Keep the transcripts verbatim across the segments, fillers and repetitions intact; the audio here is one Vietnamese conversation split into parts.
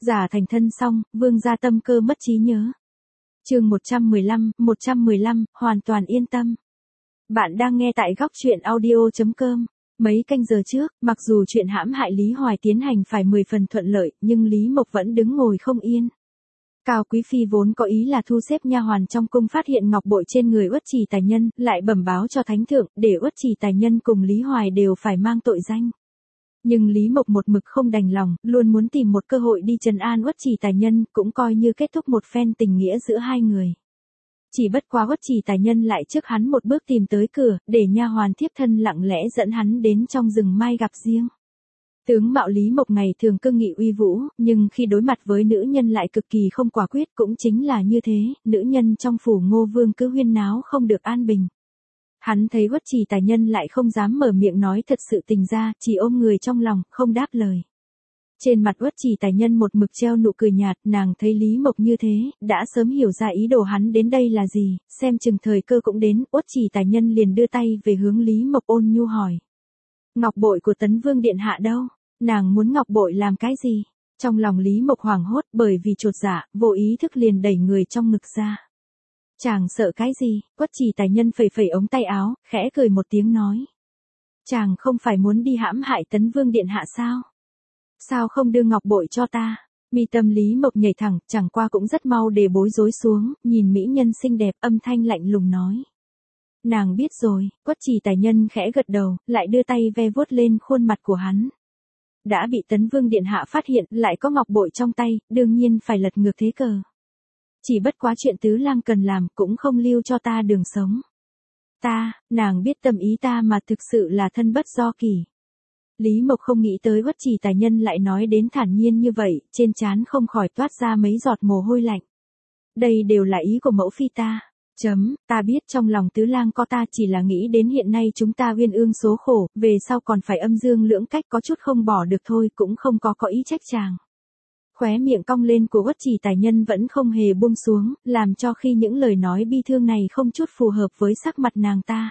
Giả thành thân xong, Vương gia tâm cơ mất trí nhớ. Chương một trăm mười lăm, một trăm mười lăm, hoàn toàn yên tâm. Bạn đang nghe tại góc truyện audio chấm com. Mấy canh giờ trước, mặc dù chuyện hãm hại Lý Hoài tiến hành phải mười phần thuận lợi, nhưng Lý Mộc vẫn đứng ngồi không yên. Cao Quý Phi vốn có ý là thu xếp nha hoàn trong cung phát hiện ngọc bội trên người Uất Trì Tài Nhân, lại bẩm báo cho Thánh Thượng, để Uất Trì Tài Nhân cùng Lý Hoài đều phải mang tội danh. Nhưng Lý Mộc một mực không đành lòng, luôn muốn tìm một cơ hội đi trấn an Uất Trì Tài Nhân, cũng coi như kết thúc một phen tình nghĩa giữa hai người. Chỉ bất quá Uất Trì Tài Nhân lại trước hắn một bước tìm tới cửa, để nha hoàn thiếp thân lặng lẽ dẫn hắn đến trong rừng mai gặp riêng. Tướng mạo Lý Mộc ngày thường cương nghị uy vũ, nhưng khi đối mặt với nữ nhân lại cực kỳ không quả quyết, cũng chính là như thế, nữ nhân trong phủ Ngô Vương cứ huyên náo không được an bình. Hắn thấy Uất Trì Tài Nhân lại không dám mở miệng nói thật sự tình ra, chỉ ôm người trong lòng, không đáp lời. Trên mặt Uất Trì Tài Nhân một mực treo nụ cười nhạt, nàng thấy Lý Mộc như thế, đã sớm hiểu ra ý đồ hắn đến đây là gì, xem chừng thời cơ cũng đến, Uất Trì Tài Nhân liền đưa tay về hướng Lý Mộc ôn nhu hỏi. Ngọc bội của Tấn Vương Điện Hạ đâu? Nàng muốn ngọc bội làm cái gì? Trong lòng Lý Mộc hoảng hốt bởi vì chột dạ, vô ý thức liền đẩy người trong ngực ra. Chàng sợ cái gì? Uất Trì Tài Nhân phẩy phẩy ống tay áo, khẽ cười một tiếng nói. Chàng không phải muốn đi hãm hại Tấn Vương Điện Hạ sao? Sao không đưa ngọc bội cho ta? Mi tâm Lý Mộc nhảy thẳng, chẳng qua cũng rất mau để bối rối xuống, nhìn mỹ nhân xinh đẹp âm thanh lạnh lùng nói. Nàng biết rồi, Uất Trì Tài Nhân khẽ gật đầu, lại đưa tay ve vuốt lên khuôn mặt của hắn. Đã bị Tấn Vương Điện Hạ phát hiện, lại có ngọc bội trong tay, đương nhiên phải lật ngược thế cờ. Chỉ bất quá chuyện tứ lang cần làm, cũng không lưu cho ta đường sống. Ta, nàng biết tâm ý ta mà thực sự là thân bất do kỳ. Lý Mộc không nghĩ tới Uất Trì Tài Nhân lại nói đến thản nhiên như vậy, trên trán không khỏi toát ra mấy giọt mồ hôi lạnh. Đây đều là ý của mẫu phi ta. Chấm, ta biết trong lòng tứ lang có ta chỉ là nghĩ đến hiện nay chúng ta uyên ương số khổ, về sau còn phải âm dương lưỡng cách có chút không bỏ được thôi, cũng không có có ý trách chàng. Khóe miệng cong lên của Uất Trì Tài Nhân vẫn không hề buông xuống, làm cho khi những lời nói bi thương này không chút phù hợp với sắc mặt nàng ta.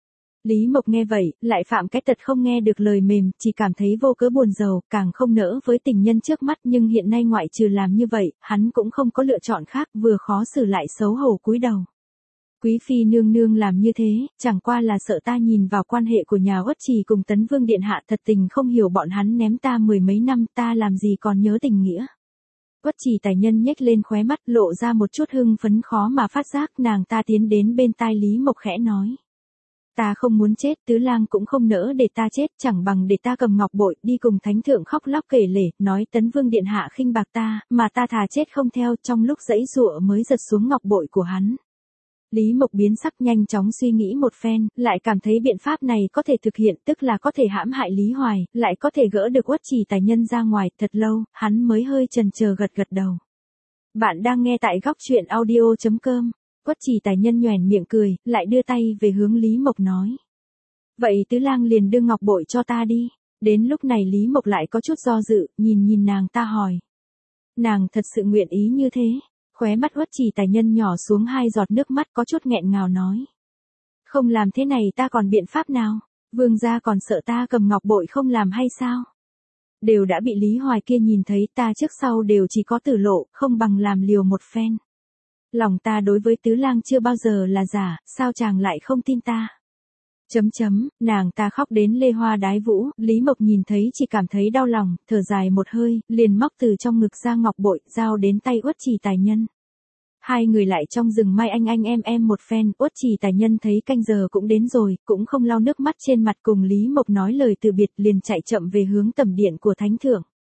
Lý Mộc nghe vậy, lại phạm cái tật không nghe được lời mềm, chỉ cảm thấy vô cớ buồn rầu, càng không nỡ với tình nhân trước mắt, nhưng hiện nay ngoại trừ làm như vậy, hắn cũng không có lựa chọn khác, vừa khó xử lại xấu hổ cúi đầu. Quý Phi nương nương làm như thế, chẳng qua là sợ ta nhìn vào quan hệ của nhà Uất Trì cùng Tấn Vương Điện Hạ, thật tình không hiểu bọn hắn ném ta mười mấy năm, ta làm gì còn nhớ tình nghĩa. Uất Trì Tài Nhân nhếch lên khóe mắt, lộ ra một chút hưng phấn khó mà phát giác, nàng ta tiến đến bên tai Lý Mộc khẽ nói. Ta không muốn chết, tứ lang cũng không nỡ để ta chết, chẳng bằng để ta cầm ngọc bội, đi cùng Thánh Thượng khóc lóc kể lể, nói Tấn Vương Điện Hạ khinh bạc ta, mà ta thà chết không theo, trong lúc giãy giụa mới giật xuống ngọc bội của hắn. Lý Mộc biến sắc, nhanh chóng suy nghĩ một phen, lại cảm thấy biện pháp này có thể thực hiện, tức là có thể hãm hại Lý Hoài, lại có thể gỡ được Uất Trì Tài Nhân ra ngoài, thật lâu, hắn mới hơi chần chờ gật gật đầu. Bạn đang nghe tại góc truyện audio chấm com. Uất Trì Tài Nhân nhoẻn miệng cười, lại đưa tay về hướng Lý Mộc nói. Vậy tứ lang liền đưa ngọc bội cho ta đi. Đến lúc này Lý Mộc lại có chút do dự, nhìn nhìn nàng ta hỏi. Nàng thật sự nguyện ý như thế. Khóe mắt Uất Trì Tài Nhân nhỏ xuống hai giọt nước mắt, có chút nghẹn ngào nói. Không làm thế này ta còn biện pháp nào? Vương gia còn sợ ta cầm ngọc bội không làm hay sao? Đều đã bị Lý Hoài kia nhìn thấy, ta trước sau đều chỉ có tử lộ, không bằng làm liều một phen. Lòng ta đối với tứ lang chưa bao giờ là giả, sao chàng lại không tin ta? Chấm chấm, nàng ta khóc đến lê hoa đái vũ, Lý Mộc nhìn thấy chỉ cảm thấy đau lòng, thở dài một hơi, liền móc từ trong ngực ra ngọc bội, giao đến tay Uất Trì Tài Nhân. Hai người lại trong rừng mai anh anh em em một phen, Uất Trì Tài Nhân thấy canh giờ cũng đến rồi, cũng không lau nước mắt trên mặt cùng Lý Mộc nói lời từ biệt, liền chạy chậm về hướng tẩm điện của Thánh Thượng.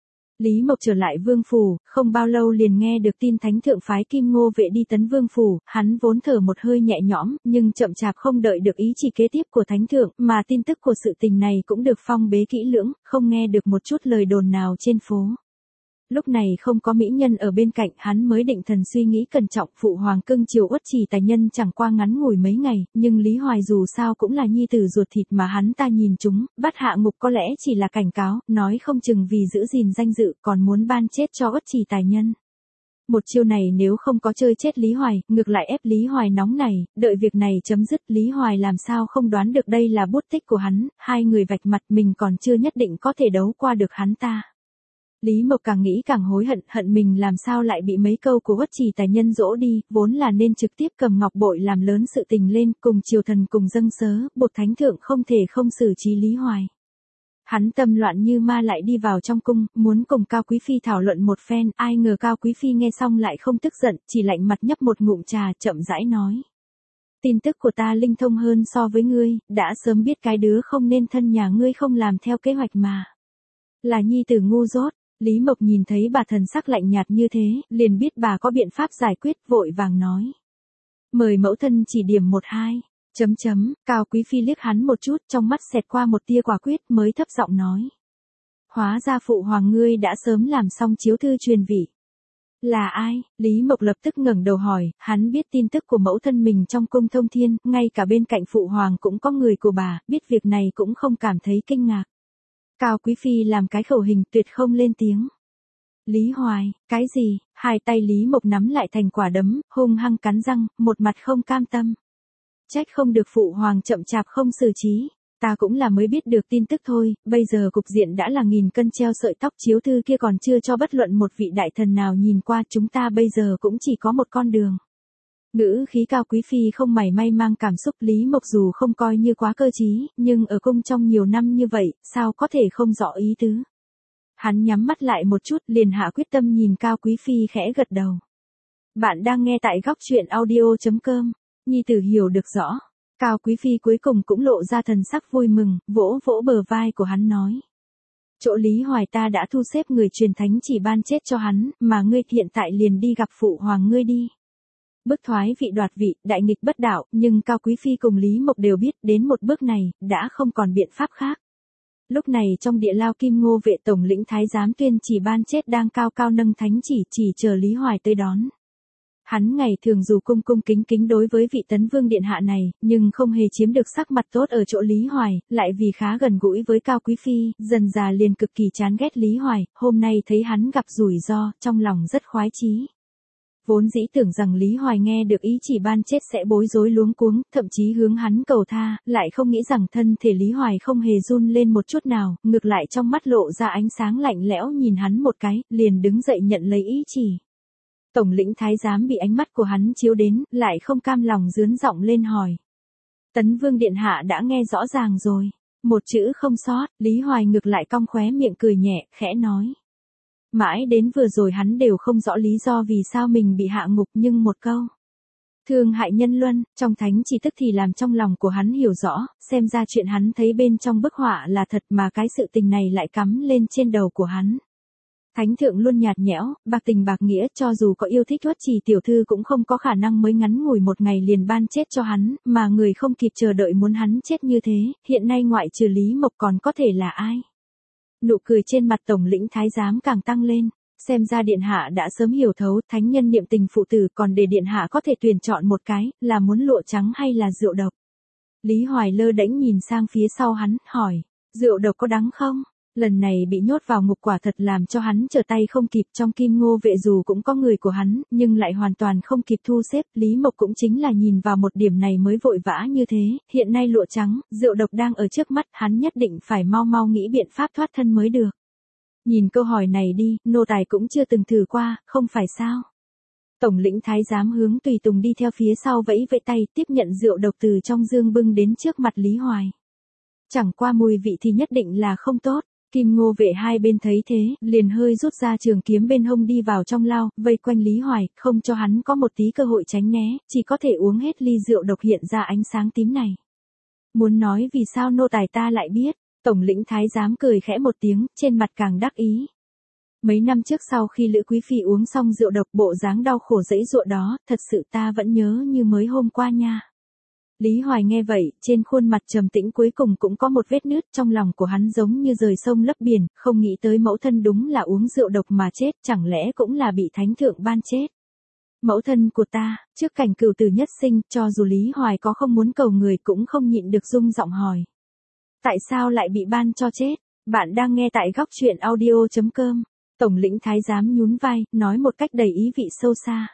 Lý Mộc trở lại vương phủ, không bao lâu liền nghe được tin Thánh Thượng phái Kim Ngô vệ đi Tấn Vương phủ, hắn vốn thở một hơi nhẹ nhõm, nhưng chậm chạp không đợi được ý chỉ kế tiếp của Thánh Thượng, mà tin tức của sự tình này cũng được phong bế kỹ lưỡng, không nghe được một chút lời đồn nào trên phố. Lúc này không có mỹ nhân ở bên cạnh, hắn mới định thần suy nghĩ cẩn trọng, phụ hoàng cưng chiều Uất Trì Tài Nhân chẳng qua ngắn ngủi mấy ngày, nhưng Lý Hoài dù sao cũng là nhi tử ruột thịt mà hắn ta nhìn chúng, bắt hạ ngục có lẽ chỉ là cảnh cáo, nói không chừng vì giữ gìn danh dự còn muốn ban chết cho Uất Trì Tài Nhân. Một chiêu này nếu không có chơi chết Lý Hoài, ngược lại ép Lý Hoài nóng này, đợi việc này chấm dứt, Lý Hoài làm sao không đoán được đây là bút tích của hắn, hai người vạch mặt, mình còn chưa nhất định có thể đấu qua được hắn ta. Lý Mộc càng nghĩ càng hối hận, hận mình làm sao lại bị mấy câu của Uất Trì tài nhân dỗ đi, vốn là nên trực tiếp cầm ngọc bội làm lớn sự tình lên, cùng triều thần cùng dâng sớ, bột thánh thượng không thể không xử trí Lý Hoài. Hắn tâm loạn như ma lại đi vào trong cung, muốn cùng Cao Quý Phi thảo luận một phen, ai ngờ Cao Quý Phi nghe xong lại không tức giận, chỉ lạnh mặt nhấp một ngụm trà, chậm rãi nói. Tin tức của ta linh thông hơn so với ngươi, đã sớm biết cái đứa không nên thân nhà ngươi không làm theo kế hoạch mà. Là nhi tử ngu dốt. Lý Mộc nhìn thấy bà thần sắc lạnh nhạt như thế, liền biết bà có biện pháp giải quyết, vội vàng nói. Mời mẫu thân chỉ điểm một hai, chấm chấm, Cao Quý Phi liếc hắn một chút, trong mắt xẹt qua một tia quả quyết mới thấp giọng nói. Hóa ra phụ hoàng ngươi đã sớm làm xong chiếu thư truyền vị. Là ai? Lý Mộc lập tức ngẩng đầu hỏi, hắn biết tin tức của mẫu thân mình trong cung thông thiên, ngay cả bên cạnh phụ hoàng cũng có người của bà, biết việc này cũng không cảm thấy kinh ngạc. Cao Quý Phi làm cái khẩu hình tuyệt không lên tiếng. Lý Hoài, cái gì? Hai tay Lý Mộc nắm lại thành quả đấm, hung hăng cắn răng, một mặt không cam tâm. Trách không được phụ hoàng chậm chạp không xử trí. Ta cũng là mới biết được tin tức thôi, bây giờ cục diện đã là nghìn cân treo sợi tóc, chiếu thư kia còn chưa cho bất luận một vị đại thần nào nhìn qua, chúng ta bây giờ cũng chỉ có một con đường. Ngữ khí Cao Quý Phi không mảy may mang cảm xúc. Lý Mộc dù không coi như quá cơ trí, nhưng ở cung trong nhiều năm như vậy, sao có thể không rõ ý tứ. Hắn nhắm mắt lại một chút, liền hạ quyết tâm nhìn Cao Quý Phi khẽ gật đầu. Bạn đang nghe tại góc truyện audio chấm com, nhi tử hiểu được rõ. Cao Quý Phi cuối cùng cũng lộ ra thần sắc vui mừng, vỗ vỗ bờ vai của hắn nói. Chỗ Lý Hoài ta đã thu xếp người truyền thánh chỉ ban chết cho hắn, mà ngươi hiện tại liền đi gặp phụ hoàng ngươi đi. Bức thoái vị đoạt vị, đại nghịch bất đạo, nhưng Cao Quý Phi cùng Lý Mộc đều biết đến một bước này, đã không còn biện pháp khác. Lúc này trong địa lao Kim Ngô vệ tổng lĩnh thái giám tuyên chỉ ban chết đang cao cao nâng thánh chỉ, chỉ chờ Lý Hoài tới đón. Hắn ngày thường dù cung cung kính kính đối với vị tấn vương điện hạ này, nhưng không hề chiếm được sắc mặt tốt ở chỗ Lý Hoài, lại vì khá gần gũi với Cao Quý Phi, dần già liền cực kỳ chán ghét Lý Hoài, hôm nay thấy hắn gặp rủi ro, trong lòng rất khoái chí. Vốn dĩ tưởng rằng Lý Hoài nghe được ý chỉ ban chết sẽ bối rối luống cuống, thậm chí hướng hắn cầu tha, lại không nghĩ rằng thân thể Lý Hoài không hề run lên một chút nào, ngược lại trong mắt lộ ra ánh sáng lạnh lẽo nhìn hắn một cái, liền đứng dậy nhận lấy ý chỉ. Tổng lĩnh thái giám bị ánh mắt của hắn chiếu đến, lại không cam lòng rướn giọng lên hỏi. Tấn vương điện hạ đã nghe rõ ràng rồi, một chữ không sót. Lý Hoài ngược lại cong khóe miệng cười nhẹ, khẽ nói. Mãi đến vừa rồi hắn đều không rõ lý do vì sao mình bị hạ ngục, nhưng một câu thương hại nhân luân, trong thánh chỉ tức thì làm trong lòng của hắn hiểu rõ, xem ra chuyện hắn thấy bên trong bức họa là thật mà cái sự tình này lại cắm lên trên đầu của hắn. Thánh thượng luôn nhạt nhẽo, bạc tình bạc nghĩa, cho dù có yêu thích Uất Trì tiểu thư cũng không có khả năng mới ngắn ngủi một ngày liền ban chết cho hắn, mà người không kịp chờ đợi muốn hắn chết như thế, hiện nay ngoại trừ Lý Mộc còn có thể là ai? Nụ cười trên mặt tổng lĩnh thái giám càng tăng lên, xem ra điện hạ đã sớm hiểu thấu, thánh nhân niệm tình phụ tử, còn để điện hạ có thể tuyển chọn một cái, là muốn lụa trắng hay là rượu độc. Lý Hoài lơ đễnh nhìn sang phía sau hắn, hỏi, rượu độc có đắng không? Lần này bị nhốt vào ngục quả thật làm cho hắn trở tay không kịp, trong Kim Ngô vệ dù cũng có người của hắn, nhưng lại hoàn toàn không kịp thu xếp, Lý Mộc cũng chính là nhìn vào một điểm này mới vội vã như thế, hiện nay lụa trắng, rượu độc đang ở trước mắt, hắn nhất định phải mau mau nghĩ biện pháp thoát thân mới được. Nhìn câu hỏi này đi, nô tài cũng chưa từng thử qua, không phải sao? Tổng lĩnh thái giám hướng tùy tùng đi theo phía sau vẫy vẫy tay, tiếp nhận rượu độc từ trong dương bưng đến trước mặt Lý Hoài. Chẳng qua mùi vị thì nhất định là không tốt. Kim Ngô vệ hai bên thấy thế, liền hơi rút ra trường kiếm bên hông đi vào trong lao, vây quanh Lý Hoài, không cho hắn có một tí cơ hội tránh né, chỉ có thể uống hết ly rượu độc hiện ra ánh sáng tím này. Muốn nói vì sao nô tài ta lại biết, tổng lĩnh thái giám cười khẽ một tiếng, trên mặt càng đắc ý. Mấy năm trước sau khi Lữ Quý Phi uống xong rượu độc, bộ dáng đau khổ dẫy dụa đó, thật sự ta vẫn nhớ như mới hôm qua nha. Lý Hoài nghe vậy, trên khuôn mặt trầm tĩnh cuối cùng cũng có một vết nứt, trong lòng của hắn giống như rời sông lấp biển, không nghĩ tới mẫu thân đúng là uống rượu độc mà chết, chẳng lẽ cũng là bị thánh thượng ban chết. Mẫu thân của ta, trước cảnh cửu tử nhất sinh, cho dù Lý Hoài có không muốn cầu người cũng không nhịn được rung giọng hỏi. Tại sao lại bị ban cho chết? Bạn đang nghe tại góc truyện audio chấm com. Tổng lĩnh thái giám nhún vai, nói một cách đầy ý vị sâu xa.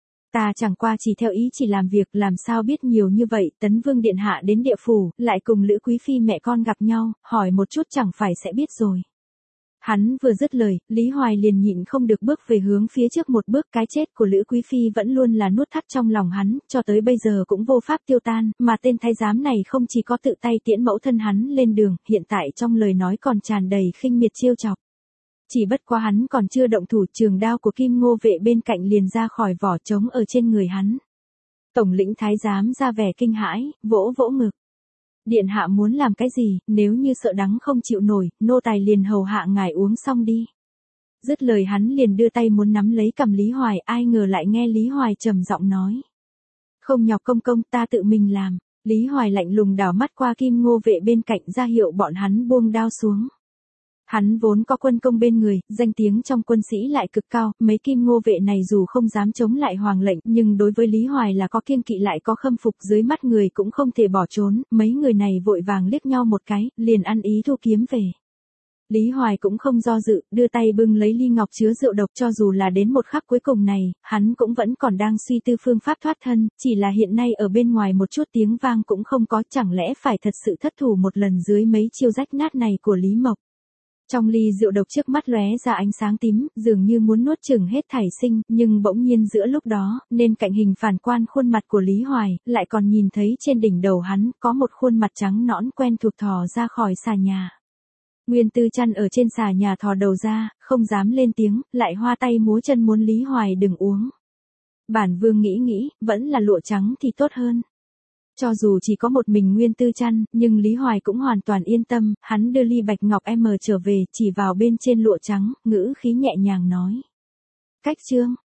Ta chẳng qua chỉ theo ý chỉ làm việc, làm sao biết nhiều như vậy, Tấn Vương điện hạ đến địa phủ, lại cùng Lữ Quý Phi mẹ con gặp nhau, hỏi một chút chẳng phải sẽ biết rồi. Hắn vừa dứt lời, Lý Hoài liền nhịn không được bước về hướng phía trước một bước, cái chết của Lữ Quý Phi vẫn luôn là nuốt thắt trong lòng hắn, cho tới bây giờ cũng vô pháp tiêu tan, mà tên thái giám này không chỉ có tự tay tiễn mẫu thân hắn lên đường, hiện tại trong lời nói còn tràn đầy khinh miệt trêu chọc. Chỉ bất quá hắn còn chưa động thủ, trường đao của Kim Ngô Vệ bên cạnh liền ra khỏi vỏ trống ở trên người hắn. Tổng lĩnh thái giám ra vẻ kinh hãi, vỗ vỗ ngực. Điện hạ muốn làm cái gì, nếu như sợ đắng không chịu nổi, nô tài liền hầu hạ ngài uống xong đi. Dứt lời hắn liền đưa tay muốn nắm lấy cầm Lý Hoài, ai ngờ lại nghe Lý Hoài trầm giọng nói. Không nhọc công công, ta tự mình làm. Lý Hoài lạnh lùng đảo mắt qua Kim Ngô Vệ bên cạnh ra hiệu bọn hắn buông đao xuống. Hắn vốn có quân công bên người, danh tiếng trong quân sĩ lại cực cao, mấy Kim Ngô Vệ này dù không dám chống lại hoàng lệnh, nhưng đối với Lý Hoài là có kiêng kỵ lại có khâm phục, dưới mắt người cũng không thể bỏ trốn, mấy người này vội vàng liếc nhau một cái, liền ăn ý thu kiếm về. Lý Hoài cũng không do dự, đưa tay bưng lấy ly ngọc chứa rượu độc, cho dù là đến một khắc cuối cùng này, hắn cũng vẫn còn đang suy tư phương pháp thoát thân, chỉ là hiện nay ở bên ngoài một chút tiếng vang cũng không có, chẳng lẽ phải thật sự thất thủ một lần dưới mấy chiêu rách nát này của Lý Mộc. Trong ly rượu độc trước mắt lóe ra ánh sáng tím, dường như muốn nuốt chửng hết thảy sinh, nhưng bỗng nhiên giữa lúc đó, nên cạnh hình phản quan khuôn mặt của Lý Hoài, lại còn nhìn thấy trên đỉnh đầu hắn, có một khuôn mặt trắng nõn quen thuộc thò ra khỏi xà nhà. Nguyên Tư Trăn ở trên xà nhà thò đầu ra, không dám lên tiếng, lại hoa tay múa chân muốn Lý Hoài đừng uống. Bản vương nghĩ nghĩ, vẫn là lụa trắng thì tốt hơn. Cho dù chỉ có một mình Nguyên Tư Trăn, nhưng Lý Hoài cũng hoàn toàn yên tâm, hắn đưa ly bạch ngọc em trở về, chỉ vào bên trên lụa trắng, ngữ khí nhẹ nhàng nói. Cách chương.